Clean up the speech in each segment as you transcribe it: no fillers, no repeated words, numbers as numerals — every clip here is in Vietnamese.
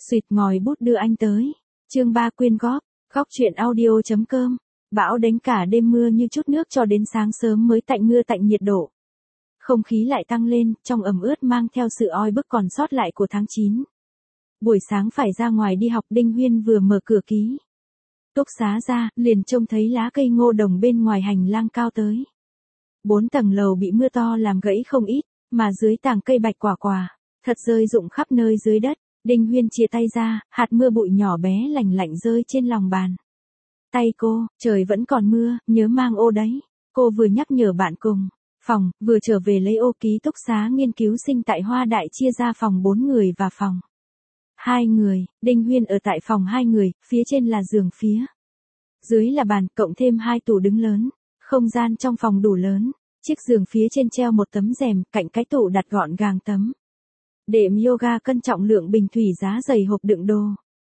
Xuyệt ngòi bút đưa anh tới. Chương 3 quyên góp. Góc truyện audio.com. Bão đánh cả đêm mưa như chút nước cho đến sáng sớm mới tạnh mưa tạnh nhiệt độ. Không khí lại tăng lên, trong ẩm ướt mang theo sự oi bức còn sót lại của tháng 9. Buổi sáng phải ra ngoài đi học, Đinh Huyên vừa mở cửa ký túc xá ra, liền trông thấy lá cây ngô đồng bên ngoài hành lang cao tới 4 tầng lầu bị mưa to làm gãy không ít, mà dưới tàng cây bạch quả quả, thật rơi rụng khắp nơi dưới đất. Đinh Huyên chia tay ra, hạt mưa bụi nhỏ bé lành lạnh rơi trên lòng bàn tay cô. Trời vẫn còn mưa, nhớ mang ô đấy. Cô vừa nhắc nhở bạn cùng phòng, vừa trở về lấy ô. Ký túc xá nghiên cứu sinh tại Hoa Đại chia ra phòng 4 người và phòng 2 người. Đinh Huyên ở tại phòng 2 người, phía trên là giường, phía dưới là bàn, cộng thêm 2 tủ đứng lớn. Không gian trong phòng đủ lớn. Chiếc giường phía trên treo một tấm rèm, cạnh cái tủ đặt gọn gàng tấm đệm yoga cân trọng lượng bình thủy giá dày hộp đựng đồ.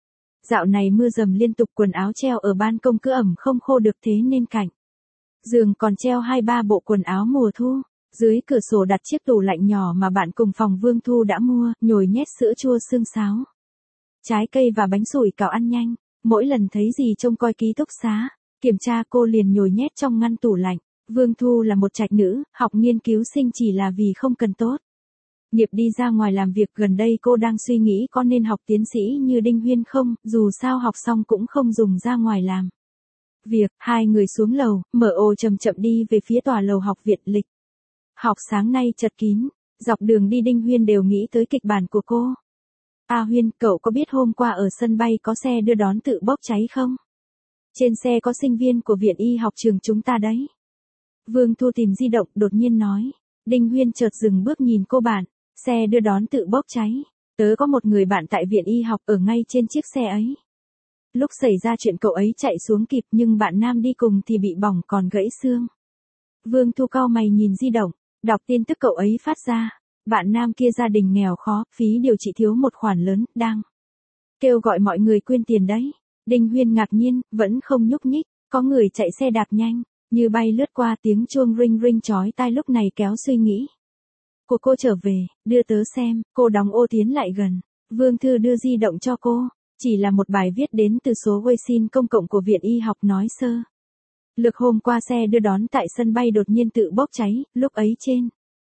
Dạo này mưa dầm liên tục, quần áo treo ở ban công cứ ẩm không khô được, thế nên cạnh giường còn treo 2-3 bộ quần áo mùa thu. Dưới cửa sổ đặt chiếc tủ lạnh nhỏ mà bạn cùng phòng Vương Thu đã mua, nhồi nhét sữa chua xương sáo, trái cây và bánh sủi cảo ăn nhanh. Mỗi lần thấy gì trông coi ký túc xá, kiểm tra cô liền nhồi nhét trong ngăn tủ lạnh. Vương Thu là một trạch nữ, học nghiên cứu sinh chỉ là vì không cần tốt nghiệp đi ra ngoài làm việc. Gần đây cô đang suy nghĩ có nên học tiến sĩ như Đinh Huyên không, dù sao học xong cũng không dùng ra ngoài làm việc. 2 người xuống lầu, mở ô chậm chậm đi về phía tòa lầu học viện. Lịch học sáng nay chật kín, dọc đường đi Đinh Huyên đều nghĩ tới kịch bản của cô. Huyên, cậu có biết hôm qua ở sân bay có xe đưa đón tự bốc cháy không? Trên xe có sinh viên của viện y học trường chúng ta đấy. Vương Thu tìm di động, đột nhiên nói. Đinh Huyên chợt dừng bước nhìn cô bạn. Xe đưa đón tự bốc cháy. Tớ có một người bạn tại viện y học ở ngay trên chiếc xe ấy. Lúc xảy ra chuyện cậu ấy chạy xuống kịp, nhưng bạn nam đi cùng thì bị bỏng còn gãy xương. Vương Thu cau mày nhìn di động, đọc tin tức cậu ấy phát ra. Bạn nam kia gia đình nghèo khó, phí điều trị thiếu một khoản lớn, đang kêu gọi mọi người quyên tiền đấy. Đinh Huyên ngạc nhiên, vẫn không nhúc nhích. Có người chạy xe đạp nhanh như bay lướt qua, tiếng chuông ring ring chói tai lúc này kéo suy nghĩ của cô trở về. Đưa tớ xem. Cô đóng ô tiến lại gần. Vương Thư đưa di động cho cô. Chỉ là một bài viết đến từ số Weixin công cộng của viện y học, nói sơ lược hôm qua xe đưa đón tại sân bay đột nhiên tự bốc cháy. Lúc ấy trên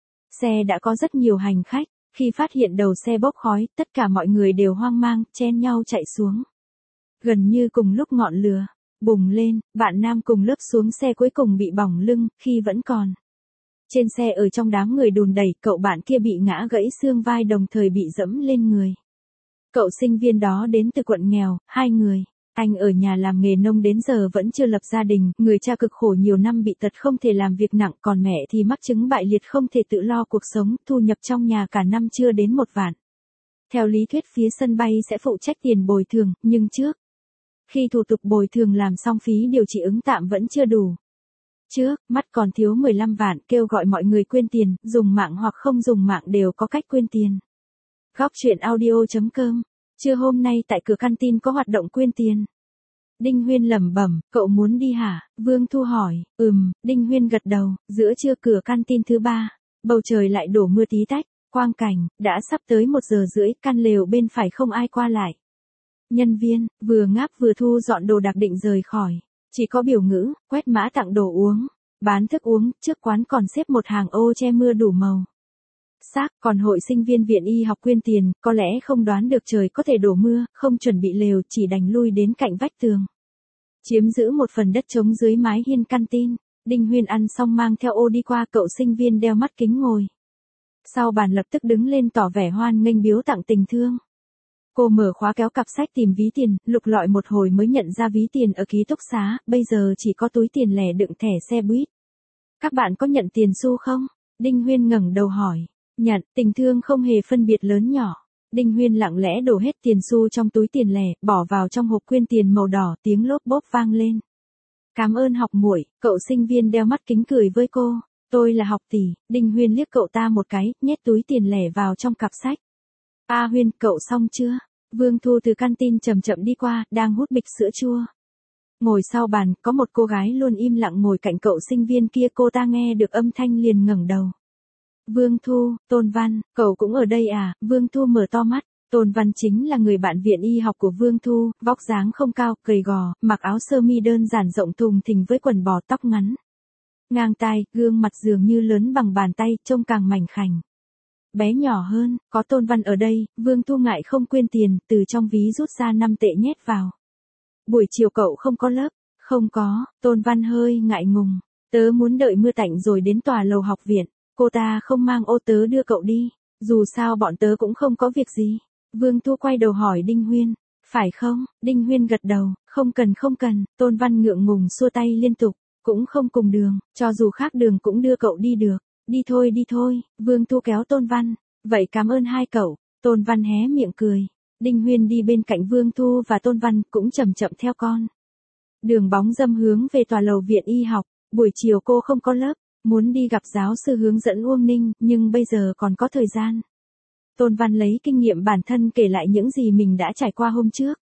xe đã có rất nhiều hành khách. Khi phát hiện đầu xe bốc khói, tất cả mọi người đều hoang mang, chen nhau chạy xuống. Gần như cùng lúc ngọn lửa bùng lên, bạn nam cùng lớp xuống xe cuối cùng bị bỏng lưng. Khi vẫn còn trên xe ở trong đám người đùn đẩy, cậu bạn kia bị ngã gãy xương vai đồng thời bị dẫm lên người. Cậu sinh viên đó đến từ quận nghèo, 2 người. Anh ở nhà làm nghề nông đến giờ vẫn chưa lập gia đình, người cha cực khổ nhiều năm bị tật không thể làm việc nặng, còn mẹ thì mắc chứng bại liệt không thể tự lo cuộc sống, thu nhập trong nhà cả năm chưa đến 1 vạn. Theo lý thuyết phía sân bay sẽ phụ trách tiền bồi thường, nhưng trước khi thủ tục bồi thường làm xong, phí điều trị ứng tạm vẫn chưa đủ. Trước mắt còn thiếu 15 vạn, kêu gọi mọi người quyên tiền, dùng mạng hoặc không dùng mạng đều có cách quyên tiền. Góc truyện audio.com. Trưa hôm nay tại cửa canteen có hoạt động quyên tiền. Đinh Huyên lẩm bẩm, cậu muốn đi hả? Vương Thu hỏi. Đinh Huyên gật đầu. Giữa trưa cửa canteen thứ 3, bầu trời lại đổ mưa tí tách. Quang cảnh, đã sắp tới 1 giờ rưỡi, căn lều bên phải không ai qua lại. Nhân viên, vừa ngáp vừa thu dọn đồ đạc định rời khỏi. Chỉ có biểu ngữ, quét mã tặng đồ uống, bán thức uống. Trước quán còn xếp một hàng ô che mưa đủ màu sắc. Còn hội sinh viên viện y học quyên tiền, có lẽ không đoán được trời có thể đổ mưa, không chuẩn bị lều, chỉ đành lui đến cạnh vách tường, chiếm giữ một phần đất trống dưới mái hiên canteen. Đinh Huyên ăn xong mang theo ô đi qua, cậu sinh viên đeo mắt kính ngồi sau bàn lập tức đứng lên tỏ vẻ hoan nghênh biếu tặng tình thương. Cô mở khóa kéo cặp sách tìm ví tiền, lục lọi một hồi mới nhận ra ví tiền ở ký túc xá, bây giờ chỉ có túi tiền lẻ đựng thẻ xe buýt. Các bạn có nhận tiền xu không? Đinh Huyên ngẩng đầu hỏi. Nhận, tình thương không hề phân biệt lớn nhỏ. Đinh Huyên lặng lẽ đổ hết tiền xu trong túi tiền lẻ, bỏ vào trong hộp quyên tiền màu đỏ, tiếng lốp bốp vang lên. Cảm ơn học muội. Cậu sinh viên đeo mắt kính cười với cô. Tôi là học tỷ. Đinh Huyên liếc cậu ta một cái, nhét túi tiền lẻ vào trong cặp sách. Huyên, cậu xong chưa? Vương Thu từ canteen chậm chậm đi qua, đang hút bịch sữa chua. Ngồi sau bàn, có một cô gái luôn im lặng ngồi cạnh cậu sinh viên kia, cô ta nghe được âm thanh liền ngẩng đầu. Vương Thu, Tôn Văn, cậu cũng ở đây à? Vương Thu mở to mắt, Tôn Văn chính là người bạn viện y học của Vương Thu, vóc dáng không cao, gầy gò, mặc áo sơ mi đơn giản rộng thùng thình với quần bò tóc ngắn. Ngang tai, gương mặt dường như lớn bằng bàn tay, trông càng mảnh khảnh. Bé nhỏ hơn, có Tôn Văn ở đây, Vương Thu ngại không quên tiền, từ trong ví rút ra 5 tệ nhét vào. Buổi chiều cậu không có lớp, không có, Tôn Văn hơi ngại ngùng. Tớ muốn đợi mưa tạnh rồi đến tòa lầu học viện, cô ta không mang ô tớ đưa cậu đi, dù sao bọn tớ cũng không có việc gì. Vương Thu quay đầu hỏi Đinh Huyên, phải không? Đinh Huyên gật đầu, không cần, Tôn Văn ngượng ngùng xua tay liên tục, cũng không cùng đường, cho dù khác đường cũng đưa cậu đi được, đi thôi, Vương Thu kéo Tôn Văn, vậy cảm ơn hai cậu, Tôn Văn hé miệng cười, Đinh Huyên đi bên cạnh Vương Thu và Tôn Văn cũng chậm chậm theo con. Đường bóng dâm hướng về tòa lầu viện y học, buổi chiều cô không có lớp, muốn đi gặp giáo sư hướng dẫn Uông Ninh, nhưng bây giờ còn có thời gian. Tôn Văn lấy kinh nghiệm bản thân kể lại những gì mình đã trải qua hôm trước.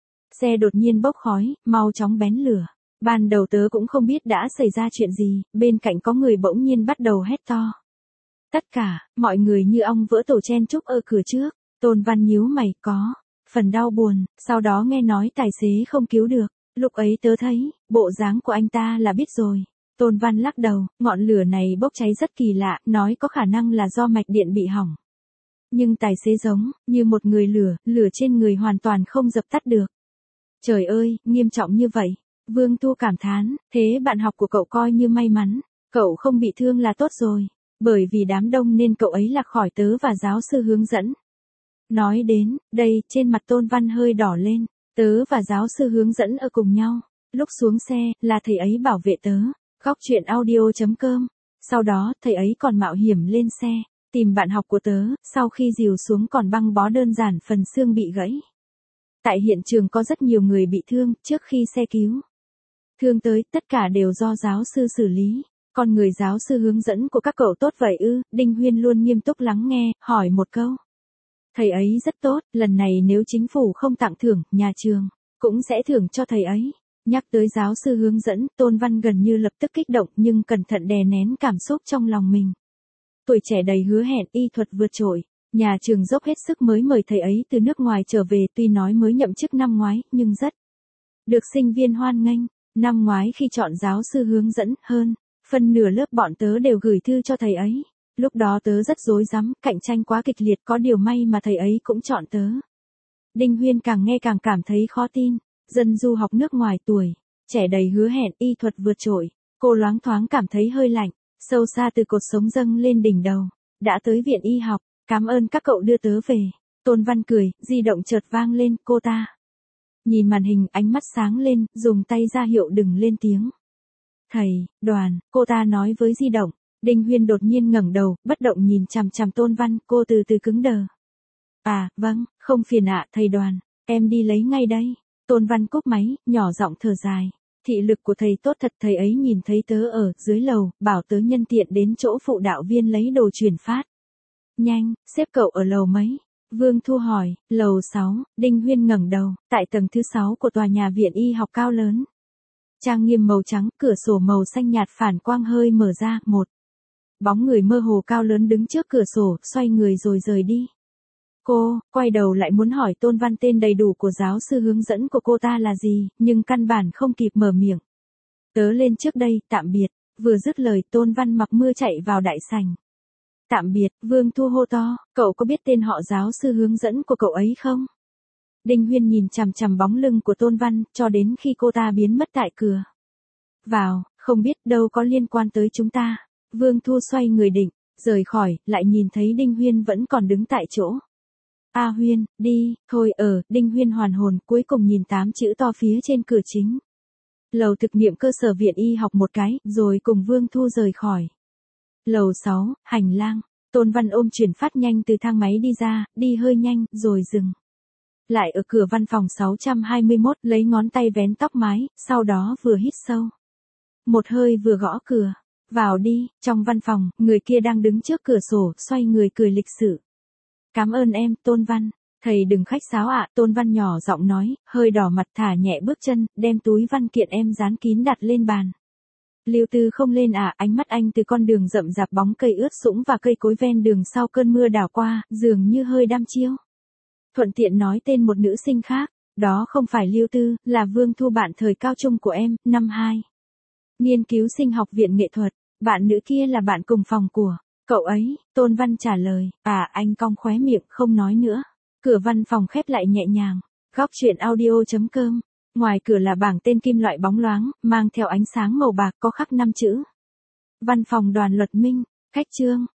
Xe đột nhiên bốc khói, mau chóng bén lửa. Ban đầu tớ cũng không biết đã xảy ra chuyện gì, bên cạnh có người bỗng nhiên bắt đầu hét to. Tất cả, mọi người như ong vỡ tổ chen chúc ở cửa trước. Tôn Văn nhíu mày, có phần đau buồn, sau đó nghe nói tài xế không cứu được. Lúc ấy tớ thấy, bộ dáng của anh ta là biết rồi. Tôn Văn lắc đầu, ngọn lửa này bốc cháy rất kỳ lạ, nói có khả năng là do mạch điện bị hỏng. Nhưng tài xế giống như một người lửa trên người hoàn toàn không dập tắt được. Trời ơi, nghiêm trọng như vậy. Vương Thu cảm thán, thế bạn học của cậu coi như may mắn, cậu không bị thương là tốt rồi, bởi vì đám đông nên cậu ấy lạc khỏi tớ và giáo sư hướng dẫn. Nói đến, đây, trên mặt Tôn Văn hơi đỏ lên, tớ và giáo sư hướng dẫn ở cùng nhau, lúc xuống xe, là thầy ấy bảo vệ tớ, Góc Chuyện Audio.com, sau đó, thầy ấy còn mạo hiểm lên xe, tìm bạn học của tớ, sau khi dìu xuống còn băng bó đơn giản phần xương bị gãy. Tại hiện trường có rất nhiều người bị thương, trước khi xe cứu thương tới, tất cả đều do giáo sư xử lý. Con người giáo sư hướng dẫn của các cậu tốt vậy ư? Đinh Huyên luôn nghiêm túc lắng nghe, hỏi một câu. Thầy ấy rất tốt, lần này nếu chính phủ không tặng thưởng, nhà trường cũng sẽ thưởng cho thầy ấy. Nhắc tới giáo sư hướng dẫn, Tôn Văn gần như lập tức kích động nhưng cẩn thận đè nén cảm xúc trong lòng mình. Tuổi trẻ đầy hứa hẹn, y thuật vượt trội. Nhà trường dốc hết sức mới mời thầy ấy từ nước ngoài trở về, tuy nói mới nhậm chức năm ngoái, nhưng rất được sinh viên hoan nghênh. Năm ngoái khi chọn giáo sư hướng dẫn, hơn phân nửa lớp bọn tớ đều gửi thư cho thầy ấy. Lúc đó tớ rất rối rắm, cạnh tranh quá kịch liệt, có điều may mà thầy ấy cũng chọn tớ. Đinh Huyên càng nghe càng cảm thấy khó tin. Dân du học nước ngoài, tuổi trẻ đầy hứa hẹn, y thuật vượt trội. Cô loáng thoáng cảm thấy hơi lạnh, sâu xa từ cột sống dâng lên đỉnh đầu. Đã tới viện y học, cảm ơn các cậu đưa tớ về. Tôn Văn cười, di động chợt vang lên, cô ta nhìn màn hình, ánh mắt sáng lên, dùng tay ra hiệu đừng lên tiếng. Thầy, Đoàn, cô ta nói với di động. Đinh Huyên đột nhiên ngẩng đầu, bất động nhìn chằm chằm Tôn Văn, cô từ từ cứng đờ. À, vâng, không phiền ạ, thầy Đoàn, em đi lấy ngay đây. Tôn Văn cúp máy, nhỏ giọng thở dài. Thị lực của thầy tốt thật, thầy ấy nhìn thấy tớ ở dưới lầu, bảo tớ nhân tiện đến chỗ phụ đạo viên lấy đồ truyền phát. Nhanh, xếp cậu ở lầu mấy? Vương Thu hỏi, lầu 6, Đinh Huyên ngẩng đầu, tại tầng thứ 6 của tòa nhà viện y học cao lớn. Trang nghiêm màu trắng, cửa sổ màu xanh nhạt phản quang hơi mở ra, một bóng người mơ hồ cao lớn đứng trước cửa sổ, xoay người rồi rời đi. Cô, quay đầu lại muốn hỏi Tôn Văn tên đầy đủ của giáo sư hướng dẫn của cô ta là gì, nhưng căn bản không kịp mở miệng. Tớ lên trước đây, tạm biệt, vừa dứt lời Tôn Văn mặc mưa chạy vào đại sảnh. Tạm biệt, Vương Thu hô to, cậu có biết tên họ giáo sư hướng dẫn của cậu ấy không? Đinh Huyên nhìn chằm chằm bóng lưng của Tôn Văn, cho đến khi cô ta biến mất tại cửa vào, không biết đâu có liên quan tới chúng ta. Vương Thu xoay người định rời khỏi, lại nhìn thấy Đinh Huyên vẫn còn đứng tại chỗ. A Huyên, đi, thôi Đinh Huyên hoàn hồn, cuối cùng nhìn 8 chữ to phía trên cửa chính lầu thực nghiệm cơ sở viện y học một cái, rồi cùng Vương Thu rời khỏi. Lầu 6, hành lang, Tôn Văn ôm chuyển phát nhanh từ thang máy đi ra, đi hơi nhanh, rồi dừng lại ở cửa văn phòng 621, lấy ngón tay vén tóc mái, sau đó vừa hít sâu một hơi vừa gõ cửa. Vào đi, trong văn phòng, người kia đang đứng trước cửa sổ, xoay người cười lịch sự. Cảm ơn em, Tôn Văn. Thầy đừng khách sáo ạ, Tôn Văn nhỏ giọng nói, hơi đỏ mặt thả nhẹ bước chân, đem túi văn kiện em dán kín đặt lên bàn. Lưu Tư không lên ánh mắt anh từ con đường rậm rạp bóng cây ướt sũng và cây cối ven đường sau cơn mưa đảo qua, dường như hơi đăm chiêu. Thuận tiện nói tên một nữ sinh khác, đó không phải Lưu Tư, là Vương Thu bạn thời cao trung của em, năm 2. Nghiên cứu sinh học viện nghệ thuật, bạn nữ kia là bạn cùng phòng của cậu ấy, Tôn Văn trả lời, anh cong khóe miệng không nói nữa. Cửa văn phòng khép lại nhẹ nhàng, góc chuyện audio.com. Ngoài cửa là bảng tên kim loại bóng loáng, mang theo ánh sáng màu bạc có khắc 5 chữ. Văn phòng Đoàn Luật Minh, Khách Trương.